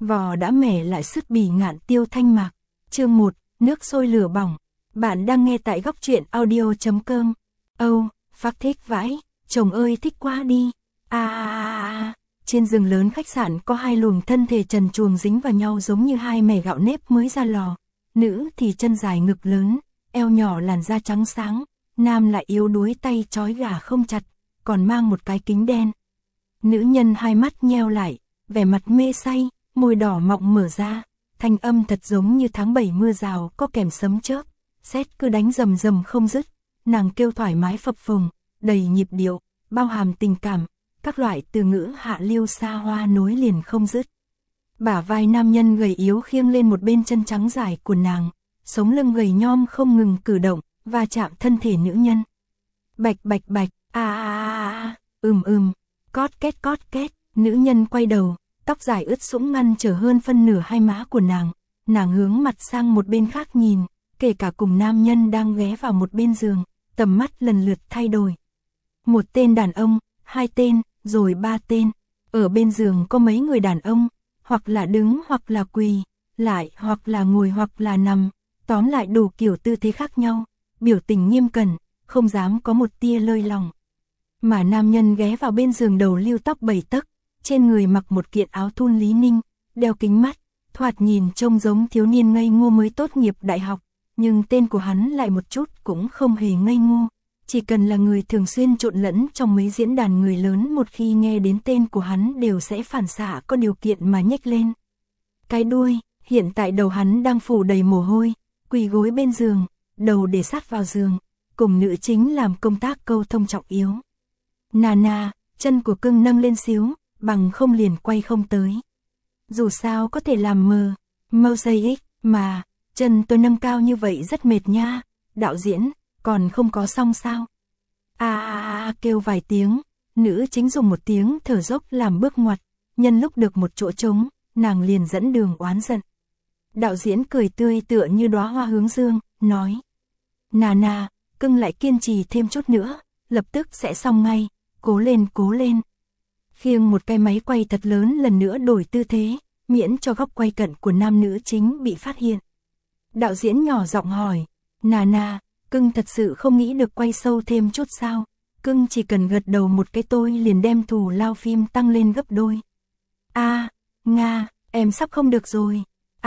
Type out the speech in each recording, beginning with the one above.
Vò đã mẻ lại sứt bì ngạn tiêu thanh mạc. Chương 1, nước sôi lửa bỏng. Bạn đang nghe tại góc truyện audio.com. Âu, phát thích vãi, chồng ơi thích quá đi. Trên giường lớn khách sạn có hai luồng thân thể trần truồng dính vào nhau giống như hai mẻ gạo nếp mới ra lò. Nữ thì chân dài ngực lớn, eo nhỏ làn da trắng sáng, nam lại yếu đuối tay trói gà không chặt, còn mang một cái kính đen. Nữ nhân hai mắt nheo lại, vẻ mặt mê say, môi đỏ mọng mở ra, thanh âm thật giống như tháng 7 mưa rào có kèm sấm chớp, sét cứ đánh rầm rầm không dứt. Nàng kêu thoải mái phập phồng, đầy nhịp điệu, bao hàm tình cảm, các loại từ ngữ hạ lưu xa hoa nối liền không dứt. Bả vai nam nhân gầy yếu khiêng lên một bên chân trắng dài của nàng, sống lưng gầy nhom không ngừng cử động, va chạm thân thể nữ nhân. Bạch bạch bạch, cót két, nữ nhân quay đầu, tóc dài ướt sũng ngăn trở hơn phân nửa hai má của nàng hướng mặt sang một bên khác nhìn, kể cả cùng nam nhân đang ghé vào một bên giường, tầm mắt lần lượt thay đổi. Một tên đàn ông, hai tên, rồi ba tên, ở bên giường có mấy người đàn ông, hoặc là đứng hoặc là quỳ, lại hoặc là ngồi hoặc là nằm, tóm lại đủ kiểu tư thế khác nhau, biểu tình nghiêm cẩn, không dám có một tia lơi lỏng. Mà nam nhân ghé vào bên giường đầu lưu tóc 7 tấc, trên người mặc một kiện áo thun Lý Ninh, đeo kính mắt, thoạt nhìn trông giống thiếu niên ngây ngô mới tốt nghiệp đại học, nhưng tên của hắn lại một chút cũng không hề ngây ngô. Chỉ cần là người thường xuyên trộn lẫn trong mấy diễn đàn người lớn, một khi nghe đến tên của hắn đều sẽ phản xạ có điều kiện mà nhếch lên cái đuôi. Hiện tại đầu hắn đang phủ đầy mồ hôi, quỳ gối bên giường, đầu để sát vào giường, cùng nữ chính làm công tác câu thông trọng yếu. Nana, chân của cưng nâng lên xíu, bằng không liền quay không tới. Dù sao có thể làm mosaic mà, chân tôi nâng cao như vậy rất mệt nha, đạo diễn, còn không có xong sao? Kêu vài tiếng, nữ chính dùng một tiếng thở dốc làm bước ngoặt, nhân lúc được một chỗ trống, nàng liền dẫn đường oán giận. Đạo diễn cười tươi tựa như đóa hoa hướng dương, nói: Nana, cưng lại kiên trì thêm chút nữa, lập tức sẽ xong ngay, cố lên cố lên. Khiêng một cái máy quay thật lớn lần nữa đổi tư thế, miễn cho góc quay cận của nam nữ chính bị phát hiện. Đạo diễn nhỏ giọng hỏi: Nana, cưng thật sự không nghĩ được quay sâu thêm chút sao? Cưng chỉ cần gật đầu một cái tôi liền đem thù lao phim tăng lên gấp đôi. Nga, em sắp không được rồi.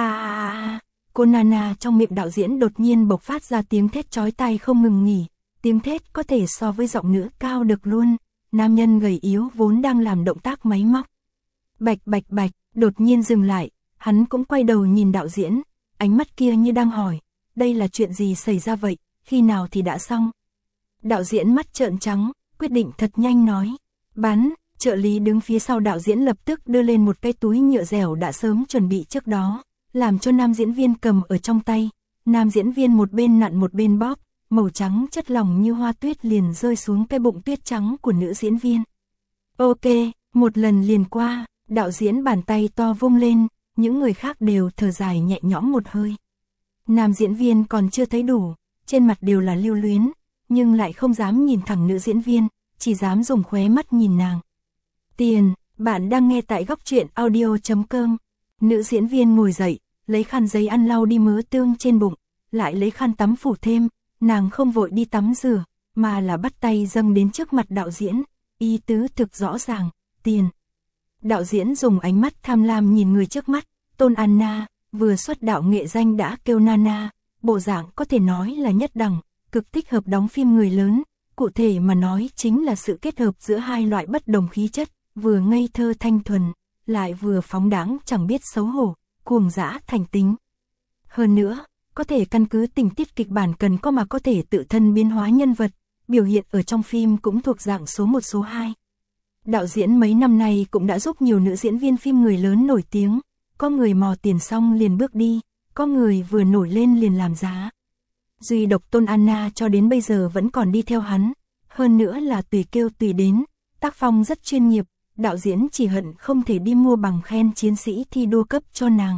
Cô Nana trong miệng đạo diễn đột nhiên bộc phát ra tiếng thét chói tai không ngừng nghỉ, tiếng thét có thể so với giọng nữ cao được luôn. Nam nhân gầy yếu vốn đang làm động tác máy móc. Bạch bạch bạch, đột nhiên dừng lại, hắn cũng quay đầu nhìn đạo diễn, ánh mắt kia như đang hỏi, đây là chuyện gì xảy ra vậy, khi nào thì đã xong? Đạo diễn mắt trợn trắng, quyết định thật nhanh nói, bắn. Trợ lý đứng phía sau đạo diễn lập tức đưa lên một cái túi nhựa dẻo đã sớm chuẩn bị trước đó, làm cho nam diễn viên cầm ở trong tay. Nam diễn viên một bên nặn một bên bóp, màu trắng chất lỏng như hoa tuyết liền rơi xuống cái bụng tuyết trắng của nữ diễn viên. Ok, một lần liền qua, đạo diễn bàn tay to vung lên, những người khác đều thở dài nhẹ nhõm một hơi. Nam diễn viên còn chưa thấy đủ, trên mặt đều là lưu luyến, nhưng lại không dám nhìn thẳng nữ diễn viên, chỉ dám dùng khóe mắt nhìn nàng. Tiền, bạn đang nghe tại góc truyện audio.com. Nữ diễn viên ngồi dậy, lấy khăn giấy ăn lau đi mớ tương trên bụng, lại lấy khăn tắm phủ thêm, nàng không vội đi tắm rửa, mà là bắt tay dâng đến trước mặt đạo diễn, ý tứ thực rõ ràng, tiền. Đạo diễn dùng ánh mắt tham lam nhìn người trước mắt, Tôn Anna, vừa xuất đạo nghệ danh đã kêu Nana, bộ dạng có thể nói là nhất đẳng, cực thích hợp đóng phim người lớn, cụ thể mà nói chính là sự kết hợp giữa hai loại bất đồng khí chất, vừa ngây thơ thanh thuần, lại vừa phóng đãng chẳng biết xấu hổ, cuồng dã thành tính. Hơn nữa, có thể căn cứ tình tiết kịch bản cần có mà có thể tự thân biến hóa nhân vật, biểu hiện ở trong phim cũng thuộc dạng số 1 số 2. Đạo diễn mấy năm nay cũng đã giúp nhiều nữ diễn viên phim người lớn nổi tiếng, có người mò tiền xong liền bước đi, có người vừa nổi lên liền làm giá. Duy độc Tôn Anna cho đến bây giờ vẫn còn đi theo hắn, hơn nữa là tùy kêu tùy đến, tác phong rất chuyên nghiệp, đạo diễn chỉ hận không thể đi mua bằng khen chiến sĩ thi đua cấp cho nàng.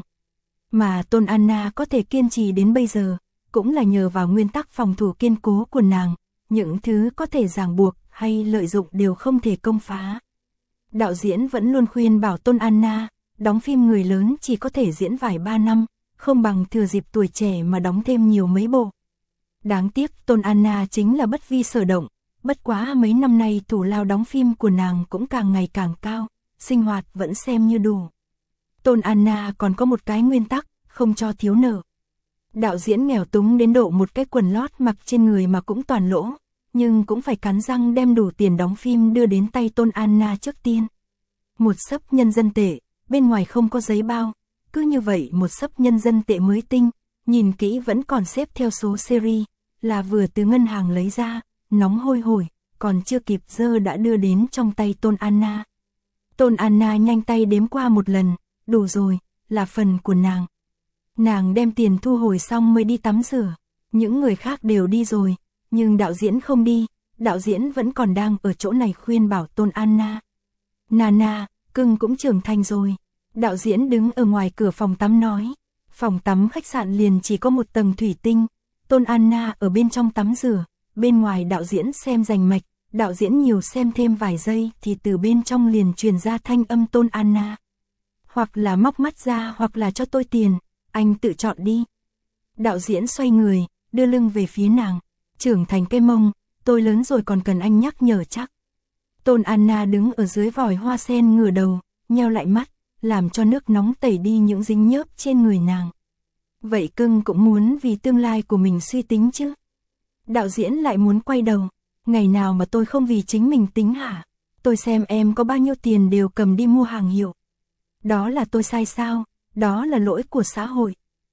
Mà Tôn Anna có thể kiên trì đến bây giờ, cũng là nhờ vào nguyên tắc phòng thủ kiên cố của nàng, những thứ có thể ràng buộc hay lợi dụng đều không thể công phá. Đạo diễn vẫn luôn khuyên bảo Tôn Anna, đóng phim người lớn chỉ có thể diễn vài 3 năm, không bằng thừa dịp tuổi trẻ mà đóng thêm nhiều mấy bộ. Đáng tiếc Tôn Anna chính là bất vi sở động, bất quá mấy năm nay thủ lao đóng phim của nàng cũng càng ngày càng cao, sinh hoạt vẫn xem như đủ. Tôn Anna còn có một cái nguyên tắc, không cho thiếu nợ. Đạo diễn nghèo túng đến độ một cái quần lót mặc trên người mà cũng toàn lỗ, nhưng cũng phải cắn răng đem đủ tiền đóng phim đưa đến tay Tôn Anna trước tiên. Một xấp nhân dân tệ, bên ngoài không có giấy bao, cứ như vậy một xấp nhân dân tệ mới tinh, nhìn kỹ vẫn còn xếp theo số series, là vừa từ ngân hàng lấy ra, nóng hôi hổi, còn chưa kịp dơ đã đưa đến trong tay Tôn Anna. Tôn Anna nhanh tay đếm qua một lần, đủ rồi, là phần của nàng. Nàng đem tiền thu hồi xong mới đi tắm rửa, những người khác đều đi rồi, nhưng đạo diễn không đi, đạo diễn vẫn còn đang ở chỗ này khuyên bảo Tôn Anna. Nana, cưng cũng trưởng thành rồi. Đạo diễn đứng ở ngoài cửa phòng tắm nói, phòng tắm khách sạn liền chỉ có một tầng thủy tinh, Tôn Anna ở bên trong tắm rửa, bên ngoài đạo diễn xem rành mạch, đạo diễn nhiều xem thêm vài giây thì từ bên trong liền truyền ra thanh âm Tôn Anna. Hoặc là móc mắt ra hoặc là cho tôi tiền, anh tự chọn đi. Đạo diễn xoay người, đưa lưng về phía nàng, trưởng thành cái mông, tôi lớn rồi còn cần anh nhắc nhở chắc. Tôn Anna đứng ở dưới vòi hoa sen ngửa đầu, nheo lại mắt, làm cho nước nóng tẩy đi những dính nhớp trên người nàng. Vậy cưng cũng muốn vì tương lai của mình suy tính chứ. Đạo diễn lại muốn quay đầu, ngày nào mà tôi không vì chính mình tính hả? Tôi xem em có bao nhiêu tiền đều cầm đi mua hàng hiệu. Đó là tôi sai sao? Đó là lỗi của xã hội.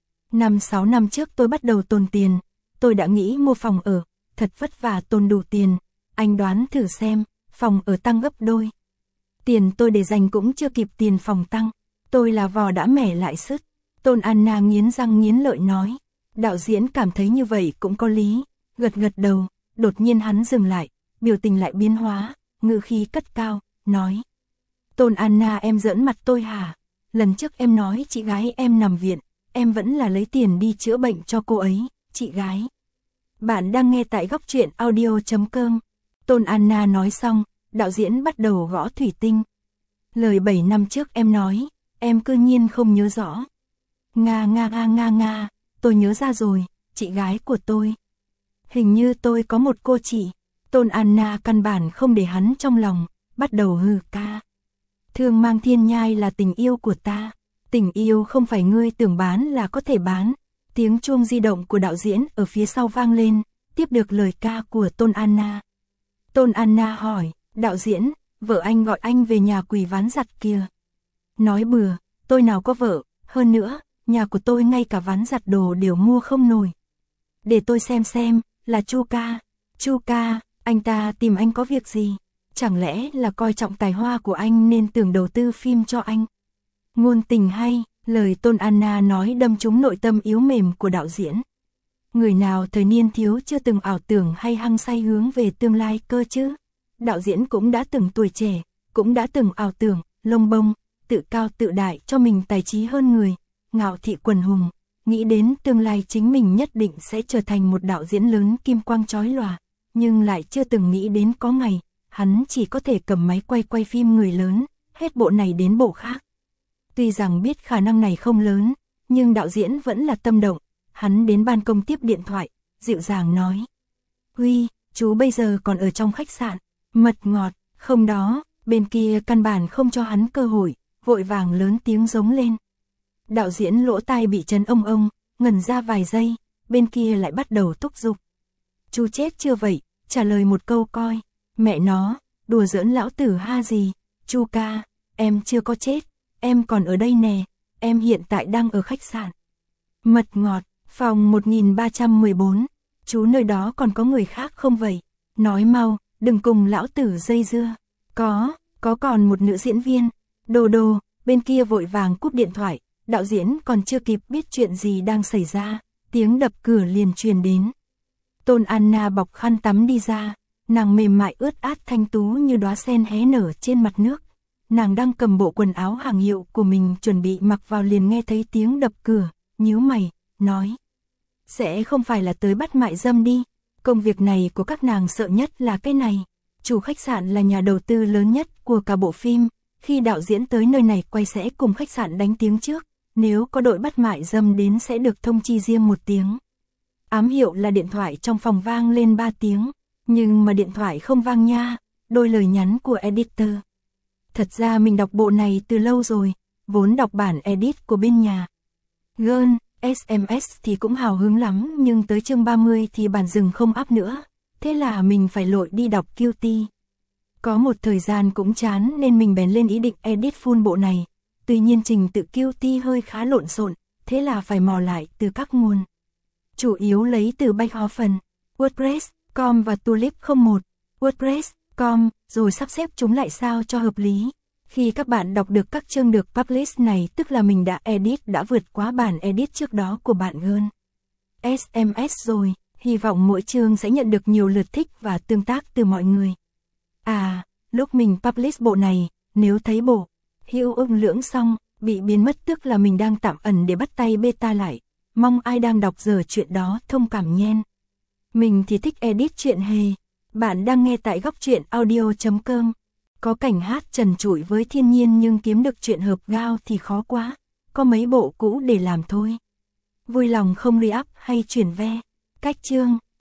5-6 năm trước tôi bắt đầu tồn tiền, tôi đã nghĩ mua phòng ở, thật vất vả tồn đủ tiền, anh đoán thử xem, phòng ở tăng gấp đôi. Tiền tôi để dành cũng chưa kịp tiền phòng tăng, tôi là vò đã mẻ lại sứt. Tôn Anna nghiến răng nghiến lợi nói, đạo diễn cảm thấy như vậy cũng có lý, gật gật đầu, đột nhiên hắn dừng lại, biểu tình lại biến hóa, ngữ khí cất cao, nói. Tôn Anna em giỡn mặt tôi hả? Lần trước em nói chị gái em nằm viện, em vẫn là lấy tiền đi chữa bệnh cho cô ấy, chị gái. Bạn đang nghe tại góc truyện audio.com. Tôn Anna nói xong, đạo diễn bắt đầu gõ thủy tinh. Lời 7 năm trước em nói, em cư nhiên không nhớ rõ. Nga, tôi nhớ ra rồi, chị gái của tôi. Hình như tôi có một cô chị. Tôn Anna căn bản không để hắn trong lòng, bắt đầu hừ ca. Thương mang thiên nhai là tình yêu của ta. Tình yêu không phải ngươi tưởng bán là có thể bán. Tiếng chuông di động của đạo diễn ở phía sau vang lên, tiếp được lời ca của Tôn Anna. Tôn Anna hỏi, đạo diễn, vợ anh gọi anh về nhà quỳ ván giặt kìa. Nói bừa, tôi nào có vợ, hơn nữa, nhà của tôi ngay cả ván giặt đồ đều mua không nổi. Để tôi xem, là Chu ca. Chu ca, anh ta tìm anh có việc gì? Chẳng lẽ là coi trọng tài hoa của anh nên tưởng đầu tư phim cho anh? Ngôn tình hay, lời Tôn Anna nói đâm trúng nội tâm yếu mềm của đạo diễn. Người nào thời niên thiếu chưa từng ảo tưởng hay hăng say hướng về tương lai cơ chứ? Đạo diễn cũng đã từng tuổi trẻ, cũng đã từng ảo tưởng, lông bông, tự cao tự đại cho mình tài trí hơn người, ngạo thị quần hùng, nghĩ đến tương lai chính mình nhất định sẽ trở thành một đạo diễn lớn kim quang chói lòa, nhưng lại chưa từng nghĩ đến có ngày, hắn chỉ có thể cầm máy quay phim người lớn, hết bộ này đến bộ khác. Tuy rằng biết khả năng này không lớn, nhưng đạo diễn vẫn là tâm động, hắn đến ban công tiếp điện thoại, dịu dàng nói. Huy, chú bây giờ còn ở trong khách sạn, mật ngọt, không đó, bên kia căn bản không cho hắn cơ hội, vội vàng lớn tiếng giống lên. Đạo diễn lỗ tai bị chấn ông, ngẩn ra vài giây, bên kia lại bắt đầu thúc giục. Chú chết chưa vậy, trả lời một câu coi, mẹ nó, đùa giỡn lão tử ha gì, Chu ca, em chưa có chết, em còn ở đây nè, em hiện tại đang ở khách sạn. Mật ngọt, phòng 1314, chú nơi đó còn có người khác không vậy? Nói mau, đừng cùng lão tử dây dưa. Có còn một nữ diễn viên. Đồ, bên kia vội vàng cúp điện thoại, đạo diễn còn chưa kịp biết chuyện gì đang xảy ra, tiếng đập cửa liền truyền đến. Tôn Anna bọc khăn tắm đi ra, nàng mềm mại ướt át thanh tú như đóa sen hé nở trên mặt nước. Nàng đang cầm bộ quần áo hàng hiệu của mình chuẩn bị mặc vào liền nghe thấy tiếng đập cửa, nhíu mày, nói. Sẽ không phải là tới bắt mại dâm đi, công việc này của các nàng sợ nhất là cái này. Chủ khách sạn là nhà đầu tư lớn nhất của cả bộ phim, Khi đạo diễn tới nơi này quay sẽ cùng khách sạn đánh tiếng trước, nếu có đội bắt mại dâm đến sẽ được thông chi riêng 1 tiếng. Ám hiệu là điện thoại trong phòng vang lên 3 tiếng, nhưng mà điện thoại không vang nha, đôi lời nhắn của editor. Thật ra mình đọc bộ này từ lâu rồi, vốn đọc bản edit của bên nhà. Girl, SMS thì cũng hào hứng lắm nhưng tới chương 30 thì bản dừng không up nữa, thế là mình phải lội đi đọc QT. Có một thời gian cũng chán nên mình bèn lên ý định edit full bộ này, tuy nhiên trình tự QT hơi khá lộn xộn, thế là phải mò lại từ các nguồn. Chủ yếu lấy từ Beethoven, WordPress.com và Tulip01, WordPress.com, rồi sắp xếp chúng lại sao cho hợp lý. Khi các bạn đọc được các chương được publish này tức là mình đã vượt quá bản edit trước đó của bạn Girl. SMS rồi, hy vọng mỗi chương sẽ nhận được nhiều lượt thích và tương tác từ mọi người. À, lúc mình publish bộ này, nếu thấy bộ hữu ưng lưỡng xong, bị biến mất tức là mình đang tạm ẩn để bắt tay beta lại. Mong ai đang đọc giờ chuyện đó thông cảm nhen. Mình thì thích edit chuyện hề. Bạn đang nghe tại góc truyện audio.com. Có cảnh hát trần trụi với thiên nhiên nhưng kiếm được chuyện hợp gao thì khó quá. Có mấy bộ cũ để làm thôi. Vui lòng không re-up hay chuyển ve. Cách chương.